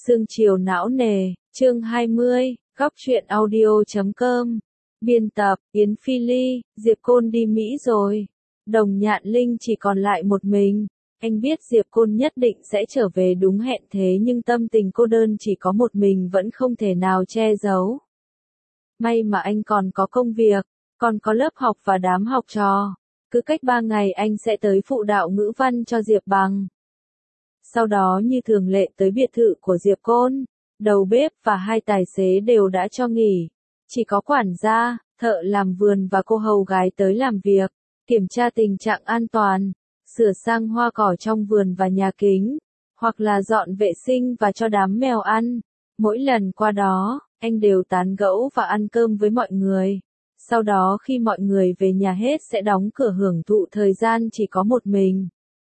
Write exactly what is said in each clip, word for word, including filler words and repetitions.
Sương chiều não nề, chương hai mươi, góc truyện audio chấm com. Biên tập, Yến Phi Ly, Diệp Côn đi Mỹ rồi. Đồng Nhạn Linh chỉ còn lại một mình. Anh biết Diệp Côn nhất định sẽ trở về đúng hẹn, thế nhưng tâm tình cô đơn chỉ có một mình vẫn không thể nào che giấu. May mà anh còn có công việc, còn có lớp học và đám học trò. Cứ cách ba ngày anh sẽ tới phụ đạo ngữ văn cho Diệp Bằng. Sau đó như thường lệ tới biệt thự của Diệp Côn, đầu bếp và hai tài xế đều đã cho nghỉ. Chỉ có quản gia, thợ làm vườn và cô hầu gái tới làm việc, kiểm tra tình trạng an toàn, sửa sang hoa cỏ trong vườn và nhà kính, hoặc là dọn vệ sinh và cho đám mèo ăn. Mỗi lần qua đó, anh đều tán gẫu và ăn cơm với mọi người. Sau đó khi mọi người về nhà hết sẽ đóng cửa hưởng thụ thời gian chỉ có một mình.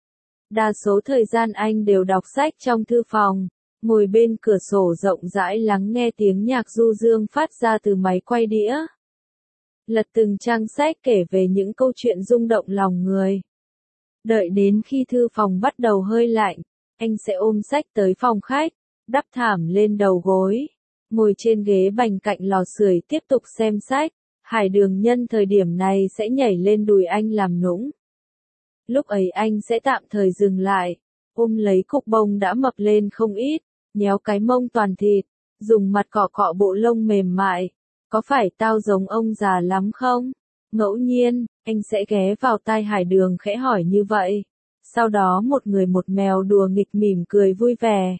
Đa số thời gian anh đều đọc sách trong thư phòng, ngồi bên cửa sổ rộng rãi lắng nghe tiếng nhạc du dương phát ra từ máy quay đĩa. Lật từng trang sách kể về những câu chuyện rung động lòng người. Đợi đến khi thư phòng bắt đầu hơi lạnh, anh sẽ ôm sách tới phòng khách, đắp thảm lên đầu gối, ngồi trên ghế bành cạnh lò sưởi tiếp tục xem sách. Hải Đường nhân thời điểm này sẽ nhảy lên đùi anh làm nũng. Lúc ấy anh sẽ tạm thời dừng lại, ôm lấy cục bông đã mập lên không ít, nhéo cái mông toàn thịt, dùng mặt cọ cọ bộ lông mềm mại. Có phải tao giống ông già lắm không? Ngẫu nhiên, anh sẽ ghé vào tai Hải Đường khẽ hỏi như vậy. Sau đó một người một mèo đùa nghịch mỉm cười vui vẻ.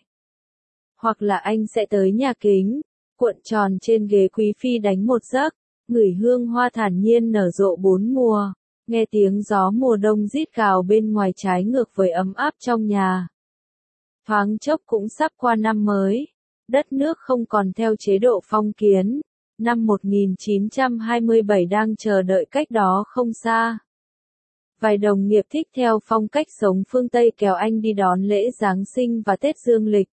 Hoặc là anh sẽ tới nhà kính, cuộn tròn trên ghế quý phi đánh một giấc, ngửi hương hoa thản nhiên nở rộ bốn mùa. Nghe tiếng gió mùa đông rít gào bên ngoài trái ngược với ấm áp trong nhà. Thoáng chốc cũng sắp qua năm mới. Đất nước không còn theo chế độ phong kiến. Năm một nghìn chín trăm hai mươi bảy đang chờ đợi cách đó không xa. Vài đồng nghiệp thích theo phong cách sống phương Tây kéo anh đi đón lễ Giáng sinh và Tết Dương lịch.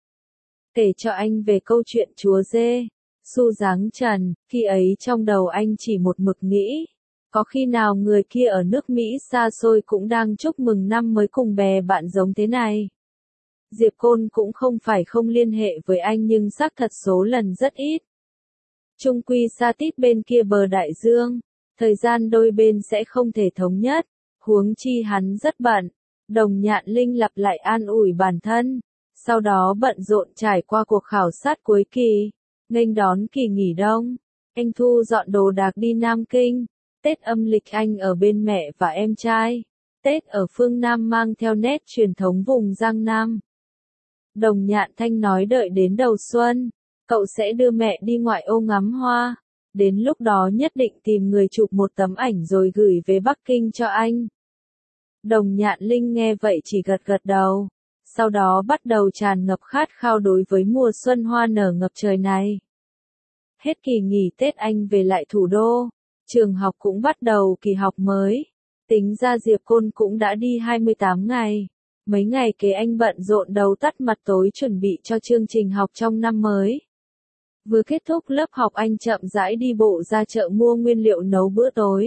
Kể cho anh về câu chuyện chúa dê, Su Giáng Trần, khi ấy trong đầu anh chỉ một mực nghĩ. Có khi nào người kia ở nước Mỹ xa xôi cũng đang chúc mừng năm mới cùng bè bạn giống thế này. Diệp Côn cũng không phải không liên hệ với anh nhưng xác thật số lần rất ít. Chung quy xa tít bên kia bờ đại dương, thời gian đôi bên sẽ không thể thống nhất, huống chi hắn rất bận. Đồng Nhạn Linh lặp lại an ủi bản thân, sau đó bận rộn trải qua cuộc khảo sát cuối kỳ, nghênh đón kỳ nghỉ đông. Anh thu dọn đồ đạc đi Nam Kinh. Tết âm lịch anh ở bên mẹ và em trai. Tết ở phương Nam mang theo nét truyền thống vùng Giang Nam. Đồng Nhạn Thanh nói đợi đến đầu xuân, cậu sẽ đưa mẹ đi ngoại ô ngắm hoa. Đến lúc đó nhất định tìm người chụp một tấm ảnh rồi gửi về Bắc Kinh cho anh. Đồng Nhạn Linh nghe vậy chỉ gật gật đầu. Sau đó bắt đầu tràn ngập khát khao đối với mùa xuân hoa nở ngập trời này. Hết kỳ nghỉ Tết anh về lại thủ đô. Trường học cũng bắt đầu kỳ học mới. Tính ra Diệp Côn cũng đã đi hai mươi tám ngày. Mấy ngày kế anh bận rộn đầu tắt mặt tối chuẩn bị cho chương trình học trong năm mới. Vừa kết thúc lớp học anh chậm rãi đi bộ ra chợ mua nguyên liệu nấu bữa tối.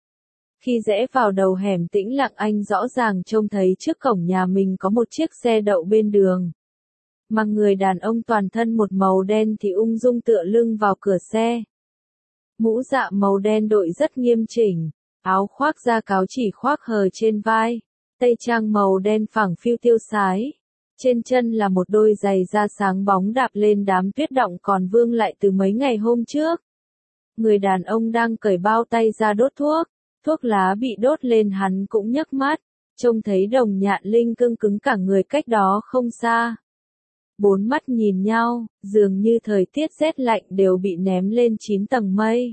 Khi rẽ vào đầu hẻm tĩnh lặng anh rõ ràng trông thấy trước cổng nhà mình có một chiếc xe đậu bên đường. Mà người đàn ông toàn thân một màu đen thì ung dung tựa lưng vào cửa xe. Mũ dạ màu đen đội rất nghiêm chỉnh, áo khoác da cáo chỉ khoác hờ trên vai, tây trang màu đen phẳng phiu tiêu sái. Trên chân là một đôi giày da sáng bóng đạp lên đám tuyết động còn vương lại từ mấy ngày hôm trước. Người đàn ông đang cởi bao tay ra đốt thuốc, thuốc lá bị đốt lên hắn cũng nhấc mắt, trông thấy Đồng Nhạn Linh cưng cứng cả người cách đó không xa. Bốn mắt nhìn nhau, dường như thời tiết rét lạnh đều bị ném lên chín tầng mây.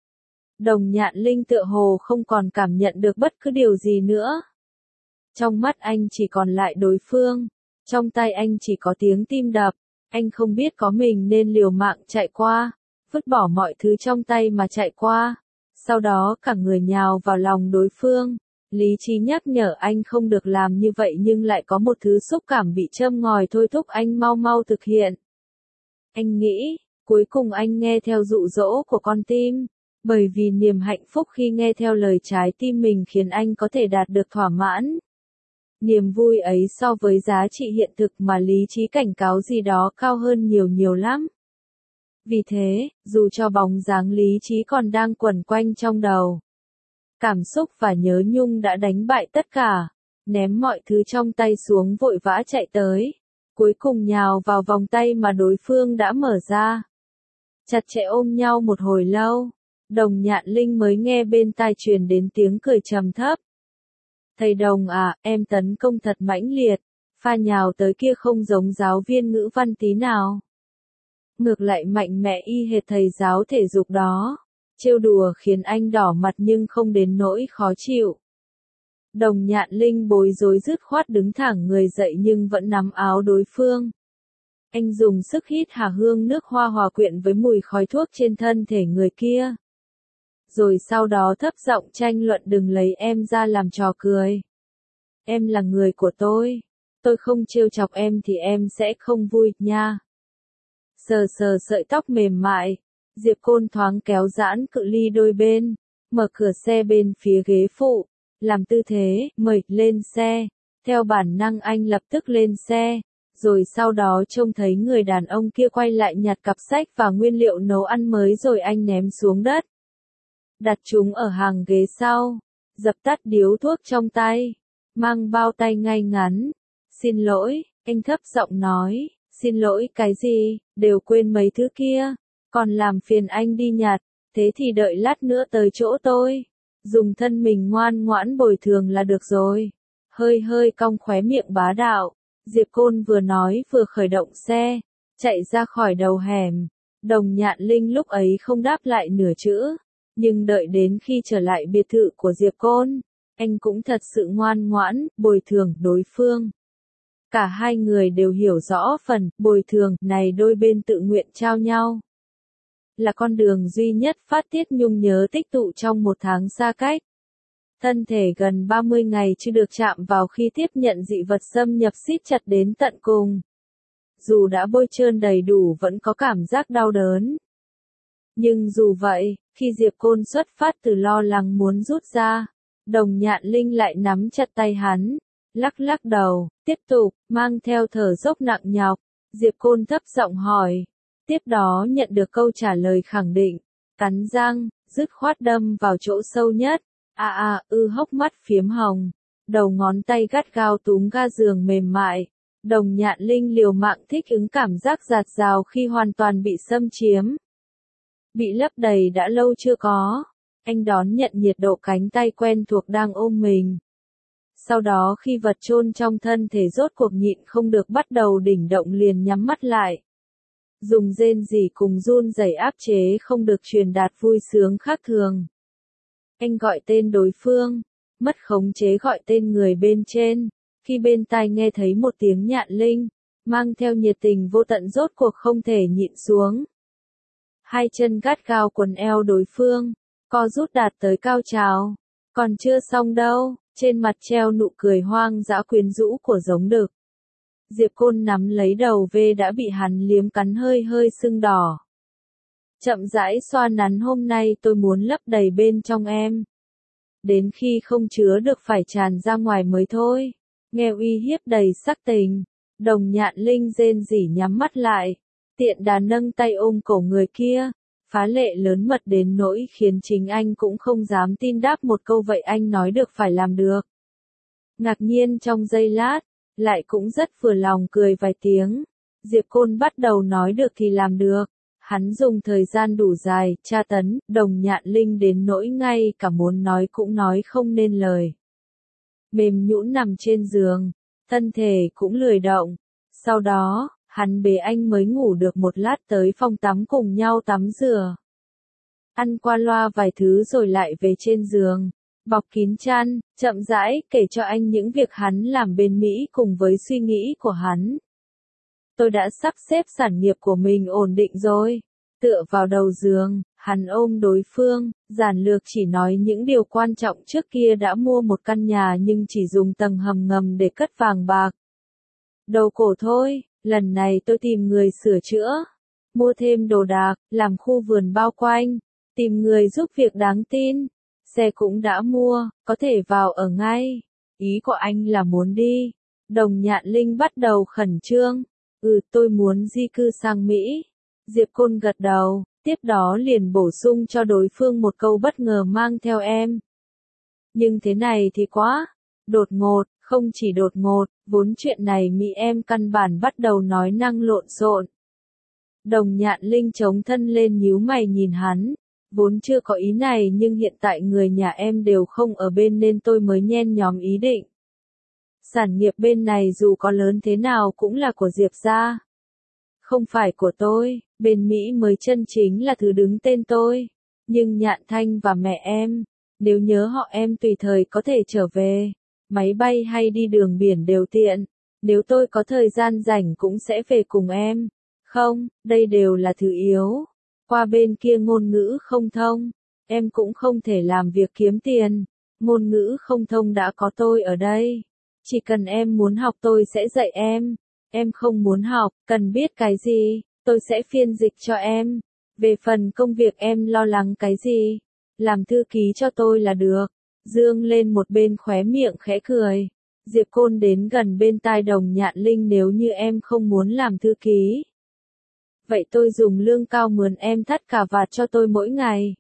Đồng Nhạn Linh tựa hồ không còn cảm nhận được bất cứ điều gì nữa. Trong mắt anh chỉ còn lại đối phương, trong tay anh chỉ có tiếng tim đập, anh không biết có mình nên liều mạng chạy qua, vứt bỏ mọi thứ trong tay mà chạy qua. Sau đó cả người nhào vào lòng đối phương. Lý trí nhắc nhở anh không được làm như vậy nhưng lại có một thứ xúc cảm bị châm ngòi thôi thúc anh mau mau thực hiện. Anh nghĩ, cuối cùng anh nghe theo dụ dỗ của con tim, bởi vì niềm hạnh phúc khi nghe theo lời trái tim mình khiến anh có thể đạt được thỏa mãn. Niềm vui ấy so với giá trị hiện thực mà lý trí cảnh cáo gì đó cao hơn nhiều nhiều lắm. Vì thế, dù cho bóng dáng lý trí còn đang quẩn quanh trong đầu, cảm xúc và nhớ nhung đã đánh bại tất cả, ném mọi thứ trong tay xuống vội vã chạy tới, cuối cùng nhào vào vòng tay mà đối phương đã mở ra. Chặt chẽ ôm nhau một hồi lâu, Đồng Nhạn Linh mới nghe bên tai truyền đến tiếng cười trầm thấp. Thầy Đồng à, em tấn công thật mãnh liệt, pha nhào tới kia không giống giáo viên ngữ văn tí nào. Ngược lại mạnh mẽ y hệt thầy giáo thể dục đó, trêu đùa khiến anh đỏ mặt nhưng không đến nỗi khó chịu. Đồng Nhạn Linh bối rối dứt khoát đứng thẳng người dậy nhưng vẫn nắm áo đối phương. Anh dùng sức hít hà hương nước hoa hòa quyện với mùi khói thuốc trên thân thể người kia. Rồi sau đó thấp giọng tranh luận đừng lấy em ra làm trò cười. Em là người của tôi. Tôi không trêu chọc em thì em sẽ không vui, nha. Sờ sờ sợi tóc mềm mại, Diệp Côn thoáng kéo giãn cự ly đôi bên, mở cửa xe bên phía ghế phụ, làm tư thế, mời, lên xe. Theo bản năng anh lập tức lên xe, rồi sau đó trông thấy người đàn ông kia quay lại nhặt cặp sách và nguyên liệu nấu ăn mới rồi anh ném xuống đất. Đặt chúng ở hàng ghế sau, dập tắt điếu thuốc trong tay, mang bao tay ngay ngắn. Xin lỗi, anh thấp giọng nói, xin lỗi cái gì, đều quên mấy thứ kia, còn làm phiền anh đi nhặt, thế thì đợi lát nữa tới chỗ tôi, dùng thân mình ngoan ngoãn bồi thường là được rồi. Hơi hơi cong khóe miệng bá đạo, Diệp Côn vừa nói vừa khởi động xe, chạy ra khỏi đầu hẻm. Đồng Nhạn Linh lúc ấy không đáp lại nửa chữ, nhưng đợi đến khi trở lại biệt thự của Diệp Côn, anh cũng thật sự ngoan ngoãn, bồi thường đối phương. Cả hai người đều hiểu rõ phần bồi thường này đôi bên tự nguyện trao nhau. Là con đường duy nhất phát tiết nhung nhớ tích tụ trong một tháng xa cách. Thân thể gần ba mươi ngày chưa được chạm vào khi tiếp nhận dị vật xâm nhập siết chặt đến tận cùng. Dù đã bôi trơn đầy đủ vẫn có cảm giác đau đớn. Nhưng dù vậy, khi Diệp Côn xuất phát từ lo lắng muốn rút ra, Đồng Nhạn Linh lại nắm chặt tay hắn, lắc lắc đầu, tiếp tục, mang theo thở dốc nặng nhọc. Diệp Côn thấp giọng hỏi, tiếp đó nhận được câu trả lời khẳng định, cắn răng, dứt khoát đâm vào chỗ sâu nhất. À à, ư hốc mắt phiếm hồng, đầu ngón tay gắt gao túm ga giường mềm mại. Đồng Nhạn Linh liều mạng thích ứng cảm giác dạt dào khi hoàn toàn bị xâm chiếm. Bị lấp đầy đã lâu chưa có. Anh đón nhận nhiệt độ cánh tay quen thuộc đang ôm mình. Sau đó khi vật chôn trong thân thể rốt cuộc nhịn không được bắt đầu đỉnh động liền nhắm mắt lại. Dùng rên rỉ cùng run rẩy áp chế không được truyền đạt vui sướng khác thường. Anh gọi tên đối phương, mất khống chế gọi tên người bên trên, khi bên tai nghe thấy một tiếng Nhạn Linh, mang theo nhiệt tình vô tận rốt cuộc không thể nhịn xuống. Hai chân gắt gao quần eo đối phương, co rút đạt tới cao trào, còn chưa xong đâu, trên mặt treo nụ cười hoang dã quyến rũ của giống đực. Diệp Côn nắm lấy đầu V đã bị hắn liếm cắn hơi hơi sưng đỏ. Chậm rãi xoa nắn hôm nay tôi muốn lấp đầy bên trong em. Đến khi không chứa được phải tràn ra ngoài mới thôi. Nghe uy hiếp đầy sắc tình. Đồng Nhạn Linh rên rỉ nhắm mắt lại. Tiện đà nâng tay ôm cổ người kia. Phá lệ lớn mật đến nỗi khiến chính anh cũng không dám tin đáp một câu vậy anh nói được phải làm được. Ngạc nhiên trong giây lát, lại cũng rất vừa lòng cười vài tiếng. Diệp Côn bắt đầu nói được thì làm được. Hắn dùng thời gian đủ dài, tra tấn, Đồng Nhạn Linh đến nỗi ngay cả muốn nói cũng nói không nên lời. Mềm nhũn nằm trên giường, thân thể cũng lười động. Sau đó, hắn bế anh mới ngủ được một lát tới phòng tắm cùng nhau tắm rửa. Ăn qua loa vài thứ rồi lại về trên giường, bọc kín chăn, chậm rãi kể cho anh những việc hắn làm bên Mỹ cùng với suy nghĩ của hắn. Tôi đã sắp xếp sản nghiệp của mình ổn định rồi. Tựa vào đầu giường, hắn ôm đối phương, giản lược chỉ nói những điều quan trọng trước kia đã mua một căn nhà nhưng chỉ dùng tầng hầm ngầm để cất vàng bạc. Đầu cổ thôi, lần này tôi tìm người sửa chữa, mua thêm đồ đạc, làm khu vườn bao quanh, tìm người giúp việc đáng tin. Xe cũng đã mua, có thể vào ở ngay. Ý của anh là muốn đi. Đồng Nhạn Linh bắt đầu khẩn trương. Ừ, tôi muốn di cư sang Mỹ. Diệp Côn gật đầu, tiếp đó liền bổ sung cho đối phương một câu bất ngờ mang theo em. Nhưng thế này thì quá đột ngột, không chỉ đột ngột, vốn chuyện này Mỹ em căn bản bắt đầu nói năng lộn xộn. Đồng Nhạn Linh chống thân lên nhíu mày nhìn hắn, vốn chưa có ý này nhưng hiện tại người nhà em đều không ở bên nên tôi mới nhen nhóm ý định. Sản nghiệp bên này dù có lớn thế nào cũng là của Diệp gia. Không phải của tôi, bên Mỹ mới chân chính là thứ đứng tên tôi. Nhưng Nhạn Thanh và mẹ em, nếu nhớ họ em tùy thời có thể trở về. Máy bay hay đi đường biển đều tiện. Nếu tôi có thời gian rảnh cũng sẽ về cùng em. Không, đây đều là thứ yếu. Qua bên kia ngôn ngữ không thông. Em cũng không thể làm việc kiếm tiền. Ngôn ngữ không thông đã có tôi ở đây. Chỉ cần em muốn học tôi sẽ dạy em. Em không muốn học, cần biết cái gì, tôi sẽ phiên dịch cho em. Về phần công việc em lo lắng cái gì, làm thư ký cho tôi là được. Dương lên một bên khóe miệng khẽ cười. Diệp Côn đến gần bên tai Đồng Nhạn Linh, nếu như em không muốn làm thư ký. Vậy tôi dùng lương cao mướn em thắt cà vạt cho tôi mỗi ngày.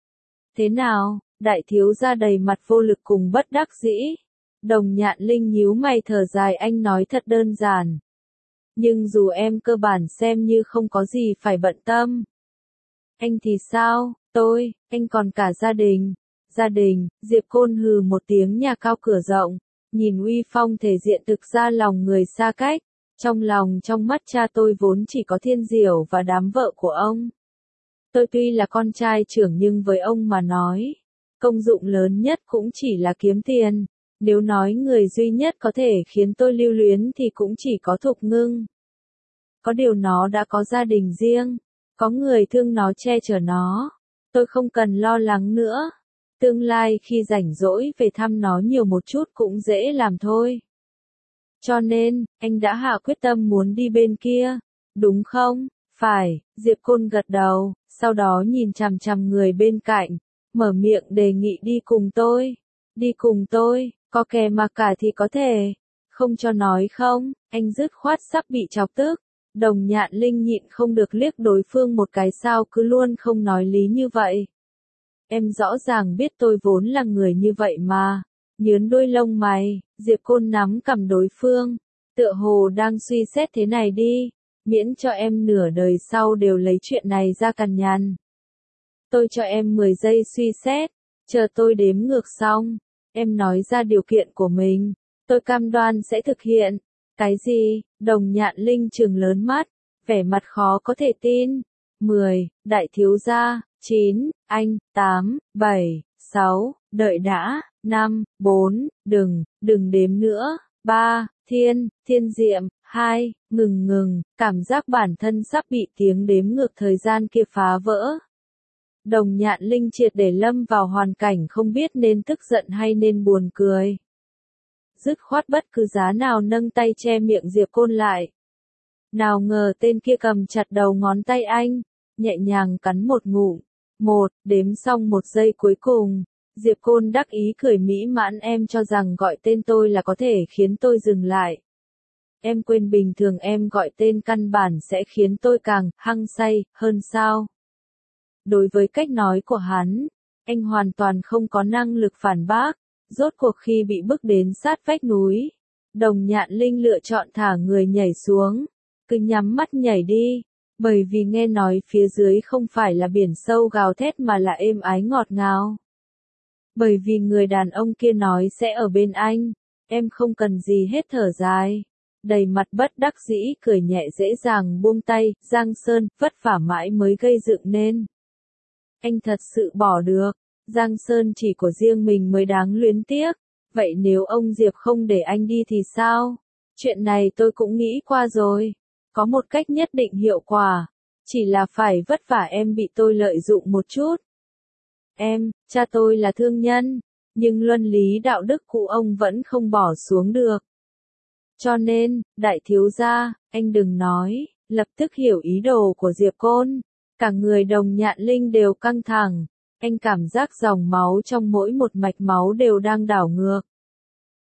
Thế nào, đại thiếu gia đầy mặt vô lực cùng bất đắc dĩ. Đồng Nhạn Linh nhíu mày thở dài, anh nói thật đơn giản. Nhưng dù em cơ bản xem như không có gì phải bận tâm. Anh thì sao, tôi, anh còn cả gia đình. Gia đình, Diệp Côn hừ một tiếng, nhà cao cửa rộng. Nhìn uy phong thể diện thực ra lòng người xa cách. Trong lòng trong mắt cha tôi vốn chỉ có Thiên Diểu và đám vợ của ông. Tôi tuy là con trai trưởng nhưng với ông mà nói, công dụng lớn nhất cũng chỉ là kiếm tiền. Nếu nói người duy nhất có thể khiến tôi lưu luyến thì cũng chỉ có Thục Ngưng. Có điều nó đã có gia đình riêng, có người thương nó che chở nó. Tôi không cần lo lắng nữa. Tương lai khi rảnh rỗi về thăm nó nhiều một chút cũng dễ làm thôi. Cho nên, anh đã hạ quyết tâm muốn đi bên kia, đúng không? Phải, Diệp Côn gật đầu, sau đó nhìn chằm chằm người bên cạnh, mở miệng đề nghị đi cùng tôi. Đi cùng tôi, có kè mà cả thì có thể. Không cho nói không, anh dứt khoát sắp bị chọc tức. Đồng Nhạn Linh nhịn không được liếc đối phương một cái, sao cứ luôn không nói lý như vậy. Em rõ ràng biết tôi vốn là người như vậy mà. Nhớn đôi lông mày, Diệp Côn nắm cầm đối phương. Tựa hồ đang suy xét, thế này đi. Miễn cho em nửa đời sau đều lấy chuyện này ra cằn nhằn. Tôi cho em mười giây suy xét. Chờ tôi đếm ngược xong. Em nói ra điều kiện của mình. Tôi cam đoan sẽ thực hiện. Cái gì? Đồng Nhạn Linh trừng lớn mắt. Vẻ mặt khó có thể tin. mười, đại thiếu gia. chín, anh. tám, bảy, sáu, đợi đã. năm, bốn, đừng, đừng đếm nữa. ba, thiên, thiên diệm. hai, ngừng ngừng, cảm giác bản thân sắp bị tiếng đếm ngược thời gian kia phá vỡ. Đồng Nhạn Linh triệt để lâm vào hoàn cảnh không biết nên tức giận hay nên buồn cười. Dứt khoát bất cứ giá nào nâng tay che miệng Diệp Côn lại. Nào ngờ tên kia cầm chặt đầu ngón tay anh, nhẹ nhàng cắn một ngụm. Một, đếm xong một giây cuối cùng. Diệp Côn đắc ý cười mỹ mãn, em cho rằng gọi tên tôi là có thể khiến tôi dừng lại. Em quên bình thường em gọi tên căn bản sẽ khiến tôi càng hăng say hơn sao? Đối với cách nói của hắn, anh hoàn toàn không có năng lực phản bác. Rốt cuộc khi bị bức đến sát vách núi, Đồng Nhạn Linh lựa chọn thả người nhảy xuống. Cứ nhắm mắt nhảy đi, bởi vì nghe nói phía dưới không phải là biển sâu gào thét mà là êm ái ngọt ngào. Bởi vì người đàn ông kia nói sẽ ở bên anh, em không cần gì hết. Thở dài, đầy mặt bất đắc dĩ cười nhẹ dễ dàng buông tay. Giang Sơn, vất vả mãi mới gây dựng nên. Anh thật sự bỏ được. Giang Sơn chỉ của riêng mình mới đáng luyến tiếc. Vậy nếu ông Diệp không để anh đi thì sao? Chuyện này tôi cũng nghĩ qua rồi. Có một cách nhất định hiệu quả. Chỉ là phải vất vả em bị tôi lợi dụng một chút. Em, cha tôi là thương nhân. Nhưng luân lý đạo đức của ông vẫn không bỏ xuống được. Cho nên, đại thiếu gia, anh đừng nói. Lập tức hiểu ý đồ của Diệp Côn. Cả người Đồng Nhạn Linh đều căng thẳng. Anh cảm giác dòng máu trong mỗi một mạch máu đều đang đảo ngược.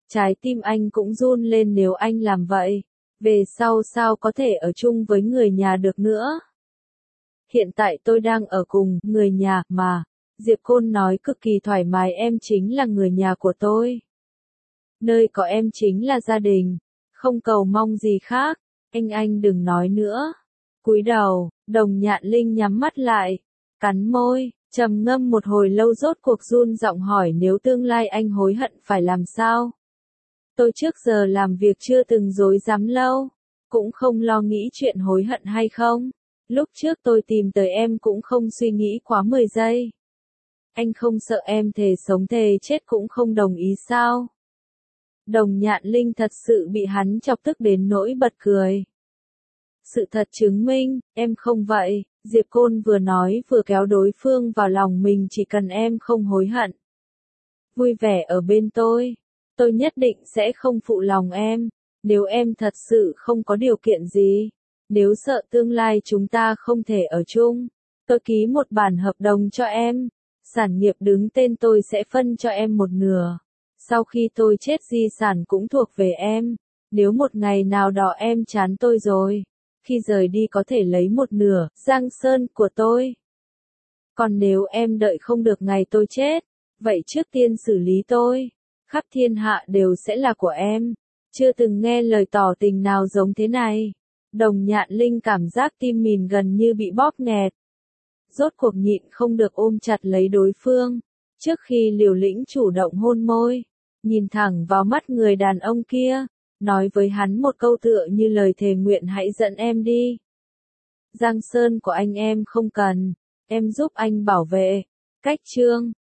Trái tim anh cũng run lên nếu anh làm vậy. Về sau sao có thể ở chung với người nhà được nữa? Hiện tại tôi đang ở cùng người nhà mà. Diệp Côn nói cực kỳ thoải mái, em chính là người nhà của tôi. Nơi có em chính là gia đình. Không cầu mong gì khác. Anh anh đừng nói nữa. Cúi đầu, Đồng Nhạn Linh nhắm mắt lại. Cắn môi, trầm ngâm một hồi lâu rốt cuộc run giọng hỏi nếu tương lai anh hối hận phải làm sao? Tôi trước giờ làm việc chưa từng dối dám lâu. Cũng không lo nghĩ chuyện hối hận hay không. Lúc trước tôi tìm tới em cũng không suy nghĩ quá mười giây. Anh không sợ em thề sống thề chết cũng không đồng ý sao? Đồng Nhạn Linh thật sự bị hắn chọc tức đến nỗi bật cười. Sự thật chứng minh, em không vậy, Diệp Côn vừa nói vừa kéo đối phương vào lòng mình, chỉ cần em không hối hận. Vui vẻ ở bên tôi, tôi nhất định sẽ không phụ lòng em, nếu em thật sự không có điều kiện gì. Nếu sợ tương lai chúng ta không thể ở chung, tôi ký một bản hợp đồng cho em. Sản nghiệp đứng tên tôi sẽ phân cho em một nửa. Sau khi tôi chết di sản cũng thuộc về em. Nếu một ngày nào đó em chán tôi rồi, khi rời đi có thể lấy một nửa, Giang Sơn của tôi. Còn nếu em đợi không được ngày tôi chết, vậy trước tiên xử lý tôi. Khắp thiên hạ đều sẽ là của em. Chưa từng nghe lời tỏ tình nào giống thế này. Đồng Nhạn Linh cảm giác tim mình gần như bị bóp nghẹt. Rốt cuộc nhịn không được ôm chặt lấy đối phương. Trước khi liều lĩnh chủ động hôn môi, nhìn thẳng vào mắt người đàn ông kia, nói với hắn một câu tựa như lời thề nguyện, hãy dẫn em đi. Giang Sơn của anh em không cần, em giúp anh bảo vệ. Cách chương